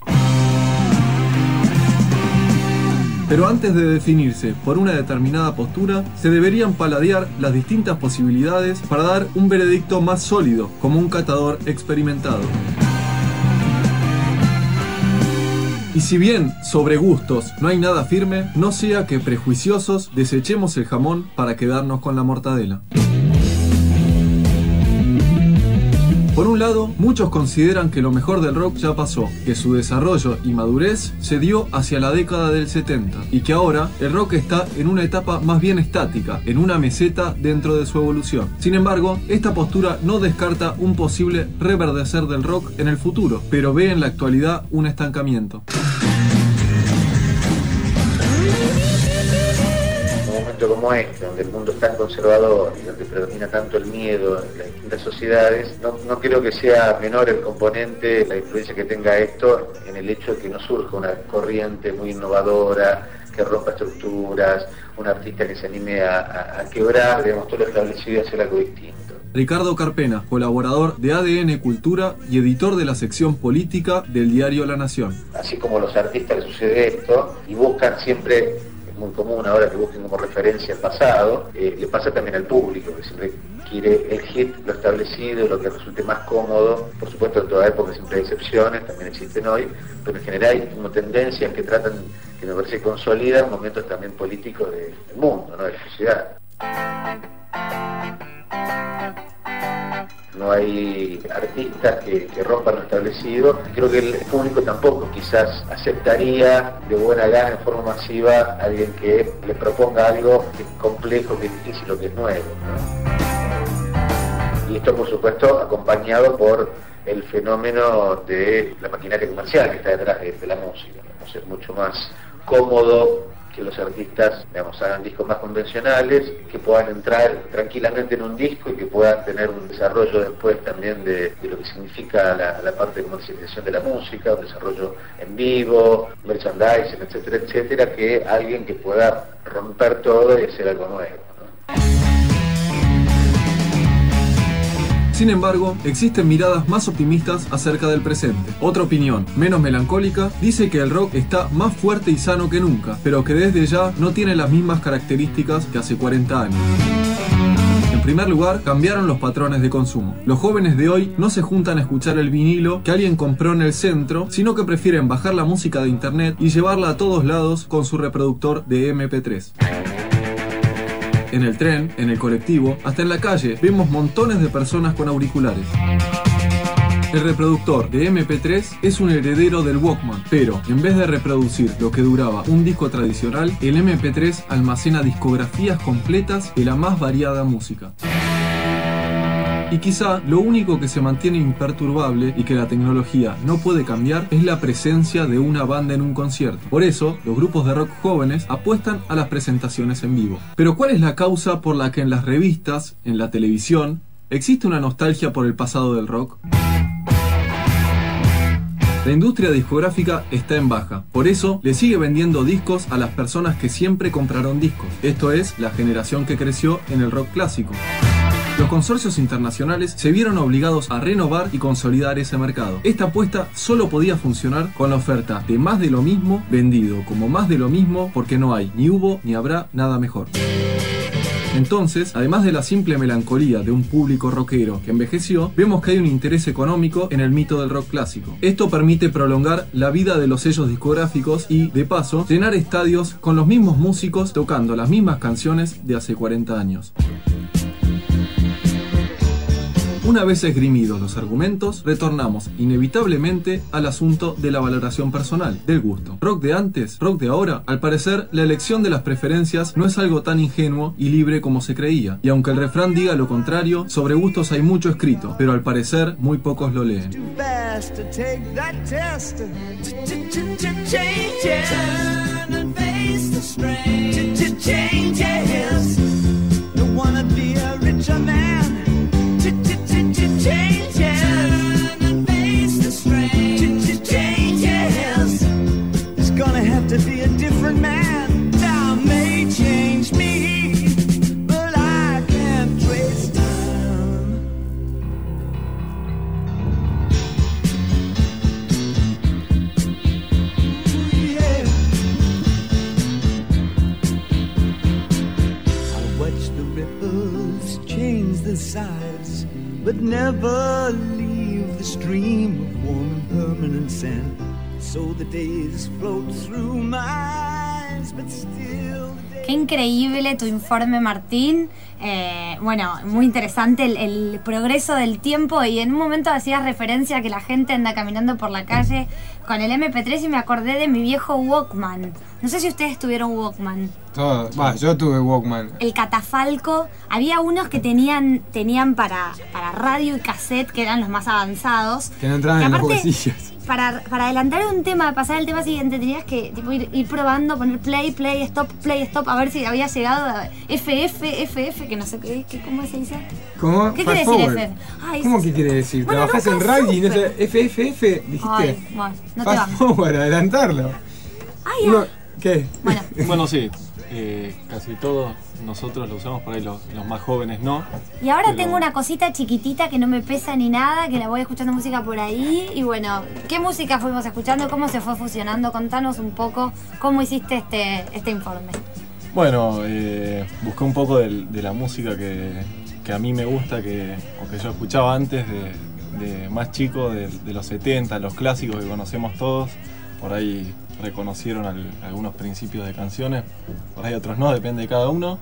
Pero antes de definirse por una determinada postura, se deberían paladear las distintas posibilidades para dar un veredicto más sólido, como un catador experimentado. Y si bien sobre gustos no hay nada firme, no sea que prejuiciosos desechemos el jamón para quedarnos con la mortadela. Por un lado, muchos consideran que lo mejor del rock ya pasó, que su desarrollo y madurez se dio hacia la década del 70 y que ahora el rock está en una etapa más bien estática, en una meseta dentro de su evolución. Sin embargo, esta postura no descarta un posible reverdecer del rock en el futuro, pero ve en la actualidad un estancamiento. Como este, donde el mundo es tan conservador y donde predomina tanto el miedo en las distintas sociedades, no creo que sea menor el componente, la influencia que tenga esto en el hecho de que no surja una corriente muy innovadora, que rompa estructuras, un artista que se anime a quebrar, digamos, todo lo establecido y hacer algo distinto. Ricardo Carpena, colaborador de ADN Cultura y editor de la sección política del diario La Nación. Así como a los artistas les sucede esto y buscan siempre, muy común ahora que busquen como referencia el pasado, le pasa también al público, que siempre quiere el hit, lo establecido, lo que resulte más cómodo. Por supuesto, en toda época siempre hay excepciones, también existen hoy, pero en general hay como tendencias que tratan, que me parece consolidan momentos también políticos del mundo, ¿no? De la sociedad. No hay artistas que rompan lo establecido. Creo que el público tampoco quizás aceptaría de buena gana, en forma masiva, a alguien que le proponga algo que es complejo, que es difícil o que es nuevo, ¿no? Y esto, por supuesto, acompañado por el fenómeno de la maquinaria comercial que está detrás de la música, ¿no? Es mucho más cómodo que los artistas, digamos, hagan discos más convencionales, que puedan entrar tranquilamente en un disco y que puedan tener un desarrollo después también de lo que significa la parte de comercialización de la música, un desarrollo en vivo, merchandising, etcétera, etcétera, que alguien que pueda romper todo y hacer algo nuevo, ¿no? Sin embargo, existen miradas más optimistas acerca del presente. Otra opinión, menos melancólica, dice que el rock está más fuerte y sano que nunca, pero que desde ya no tiene las mismas características que hace 40 años. En En primer lugar, cambiaron los patrones de consumo. Los jóvenes de hoy no se juntan a escuchar el vinilo que alguien compró en el centro, sino que prefieren bajar la música de internet y llevarla a todos lados con su reproductor de MP3. En el tren, en el colectivo, hasta en la calle, vemos montones de personas con auriculares. El reproductor de MP3 es un heredero del Walkman, pero en vez de reproducir lo que duraba un disco tradicional, el MP3 almacena discografías completas de la más variada música. Y quizá lo único que se mantiene imperturbable y que la tecnología no puede cambiar es la presencia de una banda en un concierto. Por eso, los grupos de rock jóvenes apuestan a las presentaciones en vivo. Pero ¿cuál es la causa por la que en las revistas, en la televisión, existe una nostalgia por el pasado del rock? La industria discográfica está en baja, por eso le sigue vendiendo discos a las personas que siempre compraron discos. Esto es, la generación que creció en el rock clásico. Los consorcios internacionales se vieron obligados a renovar y consolidar ese mercado. Esta apuesta solo podía funcionar con la oferta de más de lo mismo, vendido como más de lo mismo, porque no hay, ni hubo, ni habrá nada mejor. Entonces, además de la simple melancolía de un público rockero que envejeció, vemos que hay un interés económico en el mito del rock clásico. Esto permite prolongar la vida de los sellos discográficos y, de paso, llenar estadios con los mismos músicos tocando las mismas canciones de hace 40 años. Una vez esgrimidos los argumentos, retornamos inevitablemente al asunto de la valoración personal, del gusto. Rock de antes, rock de ahora, al parecer la elección de las preferencias no es algo tan ingenuo y libre como se creía. Y aunque el refrán diga lo contrario, sobre gustos hay mucho escrito, pero al parecer muy pocos lo leen. To be a different man, time may change me, but I can't trace time. Yeah. I watch the ripples change the sides, but never leave the stream of warm and permanent sand. So the days float through my eyes, but still. Qué increíble tu informe, Martín. Bueno, muy interesante el progreso del tiempo, y en un momento hacías referencia a que la gente anda caminando por la calle con el MP3 y me acordé de mi viejo Walkman. No sé si ustedes tuvieron Walkman. Yo tuve Walkman. El catafalco. Había unos que tenían para radio y cassette, que eran los más avanzados. Que no entraban en los bolsillos. Para adelantar un tema, pasar al tema siguiente, tenías que tipo, ir probando, poner play, stop, a ver si había llegado a FF, que no sé qué, ¿cómo se dice? ¿Cómo? ¿Qué quiere decir FF? Ay, ¿Cómo que quiere decir? Bueno, ¿Trabajás en radio y no sé, FF, dijiste? Ay, bueno, no te Fast vamos. forward, adelantarlo. Ay, Uno, ¿qué? Bueno, sí, casi todos nosotros lo usamos, por ahí los más jóvenes no. Y ahora pero... tengo una cosita chiquitita que no me pesa ni nada, que la voy escuchando música por ahí. Y bueno, ¿qué música fuimos escuchando? ¿Cómo se fue fusionando? Contanos un poco cómo hiciste este informe. Bueno, busqué un poco de la música que a mí me gusta, o que yo escuchaba antes de más chico, de los 70, los clásicos que conocemos todos. Por ahí reconocieron algunos principios de canciones, por ahí otros no, depende de cada uno.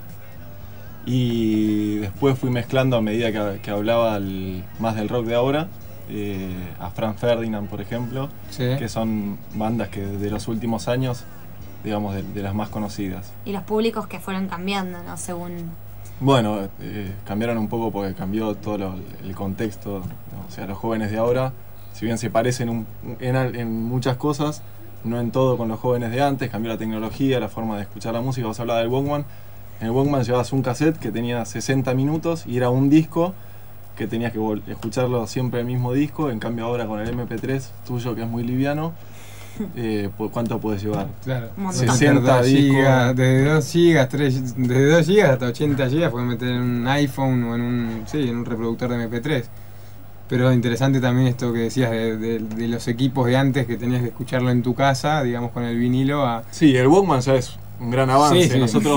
Y después fui mezclando a medida que hablaba más del rock de ahora, a Franz Ferdinand, por ejemplo, sí, que son bandas que de los últimos años, digamos, de las más conocidas. Y los públicos que fueron cambiando, ¿no? Según... Bueno, cambiaron un poco porque cambió todo el contexto, ¿no? O sea, los jóvenes de ahora, si bien se parecen en muchas cosas, no en todo con los jóvenes de antes. Cambió la tecnología, la forma de escuchar la música. Vos hablabas del Walkman. En el Walkman llevabas un cassette que tenía 60 minutos y era un disco que tenías que escucharlo siempre el mismo disco. En cambio ahora con el MP3 tuyo, que es muy liviano, ¿cuánto puedes llevar? Claro, 60 discos. Desde 2 GB, desde 2 GB hasta 80 GB puedes meter en un iPhone o en un reproductor de MP3. Pero interesante también esto que decías de los equipos de antes, que tenías que escucharlo en tu casa, digamos, con el vinilo. Sí, el Walkman ya es un gran avance. Sí. Nosotros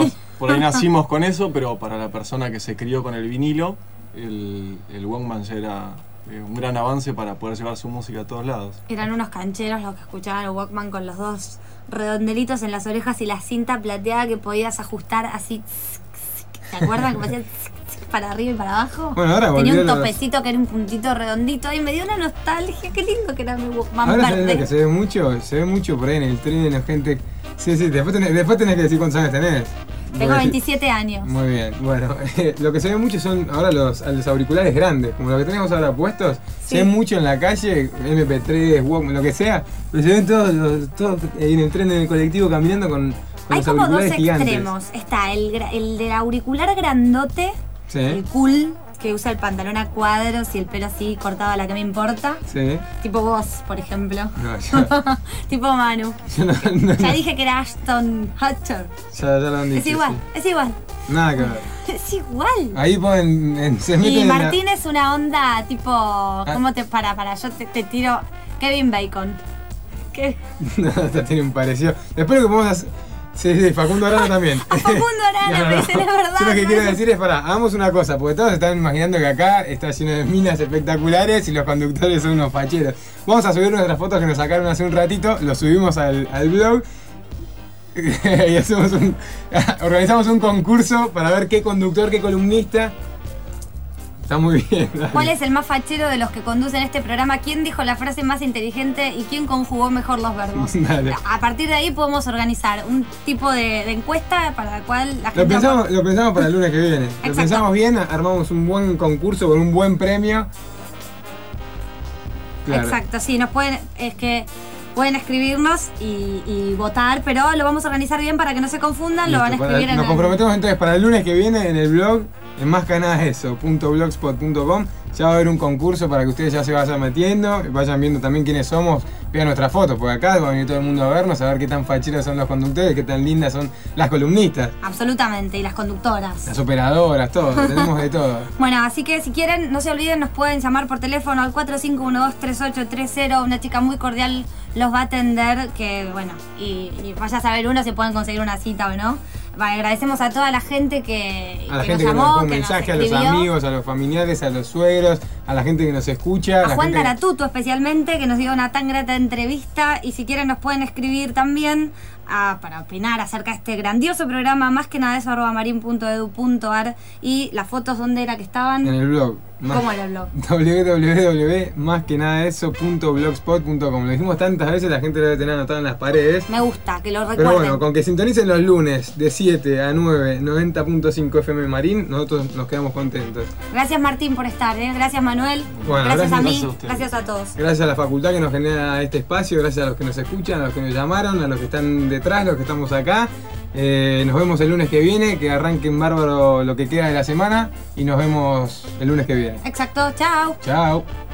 por ahí nacimos con eso, pero para la persona que se crió con el vinilo, el Walkman ya era un gran avance para poder llevar su música a todos lados. Eran unos cancheros los que escuchaban el Walkman con los dos redondelitos en las orejas y la cinta plateada que podías ajustar así. ¿Te acuerdas? Que hacías para arriba y para abajo. Bueno, ahora tenía un volvieron topecito que era un puntito redondito y me dio una nostalgia. Qué lindo que era mi Walkman Ahora sabés verde. lo que se ve mucho por ahí en el tren, en la gente. Sí, después tenés que decir cuántos años tenés. Tengo 27 años. Muy bien, bueno, lo que se ve mucho son ahora los auriculares grandes, como lo que tenemos ahora puestos, se ven mucho en la calle, MP3, Walkman, lo que sea, pero se ven todos en el tren, en el colectivo, caminando con Hay los como dos auriculares gigantes. extremos. Está el del auricular grandote, Sí, el cool, que usa el pantalón a cuadros y el pelo así cortado a la que me importa. sí. Tipo vos, por ejemplo. No, ya, Tipo Manu. ya no, Ya dije que era Ashton Kutcher. ya lo han dicho. Es igual, sí. es igual. Nada que ver. Es igual. Ahí se meten Y en la- Martín es una onda tipo. ¿Cómo te para? Yo te tiro Kevin Bacon. ¿Qué? No, te tiene un parecido. Después lo que podemos hacer. Sí, Facundo Arana también. A Facundo Arana, pero ese no es verdad. Yo lo que ¿no? quiero decir es, hagamos una cosa, porque todos están imaginando que acá está lleno de minas espectaculares y los conductores son unos facheros. Vamos a subir nuestras fotos que nos sacaron hace un ratito, lo subimos al blog y organizamos un concurso para ver qué conductor, qué columnista. Está muy bien. Dale. ¿Cuál es el más fachero de los que conducen este programa? ¿Quién dijo la frase más inteligente y quién conjugó mejor los verbos? Dale. A partir de ahí podemos organizar un tipo de encuesta para la cual la Lo gente... pensamos para el lunes que viene. Lo Exacto. pensamos bien, armamos un buen concurso con un buen premio. Claro. Exacto, sí, pueden escribirnos y votar, pero lo vamos a organizar bien para que no se confundan, lo van a Listo, escribir en nos el... comprometemos entonces para el lunes que viene en el blog, en máscanadadeso.blogspot.com. Ya va a haber un concurso para que ustedes ya se vayan metiendo, vayan viendo también quiénes somos, vean nuestras fotos, porque acá va a venir todo el mundo a vernos, a ver qué tan facheros son los conductores, qué tan lindas son las columnistas, Absolutamente, y las conductoras. las operadoras, todo, tenemos de todo. Bueno, así que si quieren, no se olviden, nos pueden llamar por teléfono al 4512-3830. Una chica muy cordial los va a atender, que bueno, y vaya a saber uno si pueden conseguir una cita o no. Agradecemos a toda la gente que A la que gente nos que nos llamó, dejó un que nos mensaje, a los escribió. amigos, a los familiares, a los suegros, a la gente que nos escucha. A la Juan gente... Garatuto especialmente, que nos dio una tan grata entrevista. Y si quieren nos pueden escribir también para opinar acerca de este grandioso programa, más que nada eso, @marin.edu.ar. Y las fotos, ¿dónde era que estaban? En el blog. ¿Cómo era el blog? www.másquenadadeso.blogspot.com. Lo dijimos tantas veces, la gente lo debe tener anotado en las paredes. Me gusta, que lo recuerden. Pero bueno, con que sintonicen los lunes de 7 a 9, 90.5 FM Marín, nosotros nos quedamos contentos. Gracias Martín por estar, gracias Manuel, Bueno, gracias a mí, gracias a ustedes. gracias a todos. Gracias a la facultad que nos genera este espacio, gracias a los que nos escuchan, a los que nos llamaron, a los que están detrás, los que estamos acá. Nos vemos el lunes que viene, que arranquen bárbaro lo que queda de la semana y nos vemos el lunes que viene. Exacto, chao. Chao.